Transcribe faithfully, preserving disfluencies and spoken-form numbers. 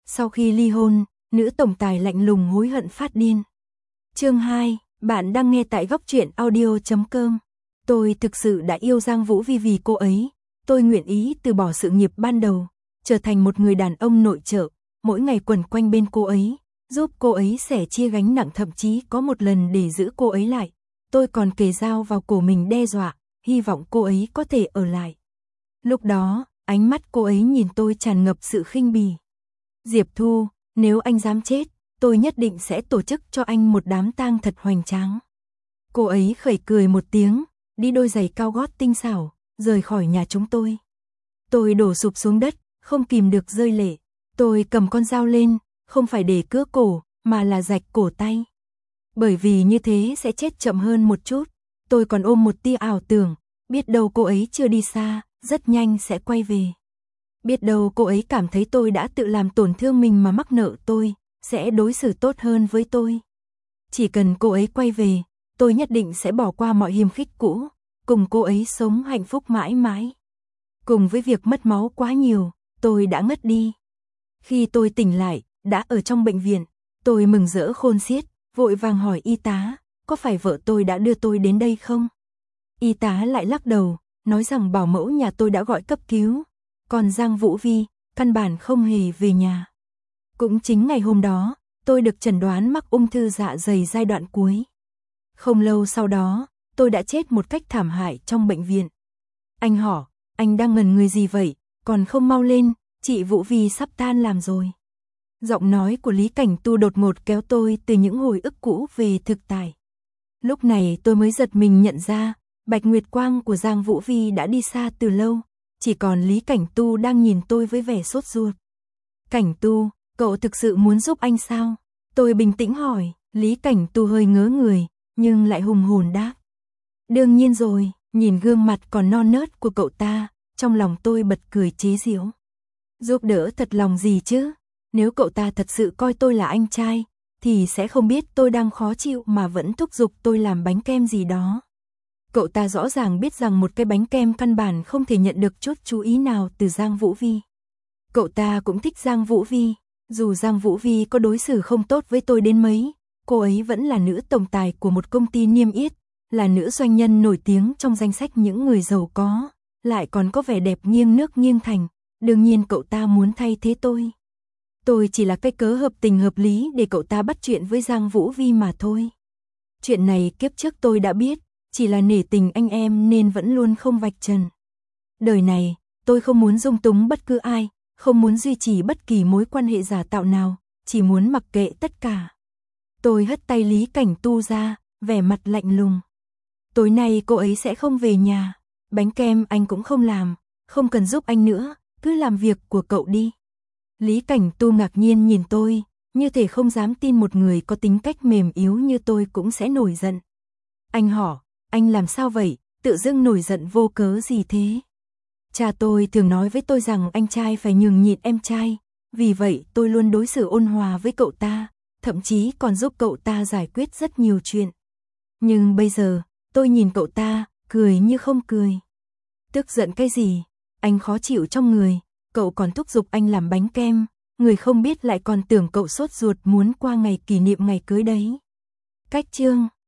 Sau khi ly hôn, nữ tổng tài lạnh lùng hối hận phát điên. Chương hai, bạn đang nghe tại góc truyện audio chấm com. Tôi thực sự đã yêu Giang Vũ Vi vì cô ấy. Tôi nguyện ý từ bỏ sự nghiệp ban đầu, trở thành một người đàn ông nội trợ, mỗi ngày quẩn quanh bên cô ấy, giúp cô ấy sẻ chia gánh nặng, thậm chí có một lần để giữ cô ấy lại. Tôi còn kề dao vào cổ mình đe dọa, hy vọng cô ấy có thể ở lại. Lúc đó, ánh mắt cô ấy nhìn tôi tràn ngập sự khinh bỉ. Diệp Thu, nếu anh dám chết, tôi nhất định sẽ tổ chức cho anh một đám tang thật hoành tráng. Cô ấy khẩy cười một tiếng, đi đôi giày cao gót tinh xảo, rời khỏi nhà chúng tôi. Tôi đổ sụp xuống đất, không kìm được rơi lệ. Tôi cầm con dao lên, không phải để cứa cổ, mà là rạch cổ tay. Bởi vì như thế sẽ chết chậm hơn một chút. Tôi còn ôm một tia ảo tưởng, biết đâu cô ấy chưa đi xa, rất nhanh sẽ quay về. Biết đâu cô ấy cảm thấy tôi đã tự làm tổn thương mình mà mắc nợ tôi, sẽ đối xử tốt hơn với tôi. Chỉ cần cô ấy quay về, tôi nhất định sẽ bỏ qua mọi hiềm khích cũ, cùng cô ấy sống hạnh phúc mãi mãi. Cùng với việc mất máu quá nhiều, tôi đã ngất đi. Khi tôi tỉnh lại, đã ở trong bệnh viện, tôi mừng rỡ khôn xiết, vội vàng hỏi y tá, có phải vợ tôi đã đưa tôi đến đây không? Y tá lại lắc đầu, nói rằng bảo mẫu nhà tôi đã gọi cấp cứu, còn Giang Vũ Vi, căn bản không hề về nhà. Cũng chính ngày hôm đó, tôi được chẩn đoán mắc ung thư dạ dày giai đoạn cuối. Không lâu sau đó, tôi đã chết một cách thảm hại trong bệnh viện. Anh hỏi, anh đang ngẩn người gì vậy, còn không mau lên, chị Vũ Vi sắp tan làm rồi. Giọng nói của Lý Cảnh Tu đột ngột kéo tôi từ những hồi ức cũ về thực tại. Lúc này tôi mới giật mình nhận ra, bạch nguyệt quang của Giang Vũ Vi đã đi xa từ lâu, chỉ còn Lý Cảnh Tu đang nhìn tôi với vẻ sốt ruột. Cảnh Tu, cậu thực sự muốn giúp anh sao? Tôi bình tĩnh hỏi. Lý Cảnh Tu hơi ngớ người, nhưng lại hùng hồn đáp. Đương nhiên rồi, nhìn gương mặt còn non nớt của cậu ta, trong lòng tôi bật cười chế giễu. Giúp đỡ thật lòng gì chứ? Nếu cậu ta thật sự coi tôi là anh trai, thì sẽ không biết tôi đang khó chịu mà vẫn thúc giục tôi làm bánh kem gì đó. Cậu ta rõ ràng biết rằng một cái bánh kem căn bản không thể nhận được chút chú ý nào từ Giang Vũ Vi. Cậu ta cũng thích Giang Vũ Vi, dù Giang Vũ Vi có đối xử không tốt với tôi đến mấy, cô ấy vẫn là nữ tổng tài của một công ty niêm yết, là nữ doanh nhân nổi tiếng trong danh sách những người giàu có, lại còn có vẻ đẹp nghiêng nước nghiêng thành, đương nhiên cậu ta muốn thay thế tôi. Tôi chỉ là cái cớ hợp tình hợp lý để cậu ta bắt chuyện với Giang Vũ Vi mà thôi. Chuyện này kiếp trước tôi đã biết, chỉ là nể tình anh em nên vẫn luôn không vạch trần. Đời này, tôi không muốn dung túng bất cứ ai, không muốn duy trì bất kỳ mối quan hệ giả tạo nào, chỉ muốn mặc kệ tất cả. Tôi hất tay Lý Cảnh Tu ra, vẻ mặt lạnh lùng. Tối nay cô ấy sẽ không về nhà, bánh kem anh cũng không làm, không cần giúp anh nữa, cứ làm việc của cậu đi. Lý Cảnh Tu ngạc nhiên nhìn tôi, như thể không dám tin một người có tính cách mềm yếu như tôi cũng sẽ nổi giận. Anh hỏi, anh làm sao vậy, tự dưng nổi giận vô cớ gì thế? Cha tôi thường nói với tôi rằng anh trai phải nhường nhịn em trai, vì vậy tôi luôn đối xử ôn hòa với cậu ta, thậm chí còn giúp cậu ta giải quyết rất nhiều chuyện. Nhưng bây giờ, tôi nhìn cậu ta, cười như không cười. Tức giận cái gì? Anh khó chịu trong người, cậu còn thúc giục anh làm bánh kem, người không biết lại còn tưởng cậu sốt ruột muốn qua ngày kỷ niệm ngày cưới đấy. Cách chương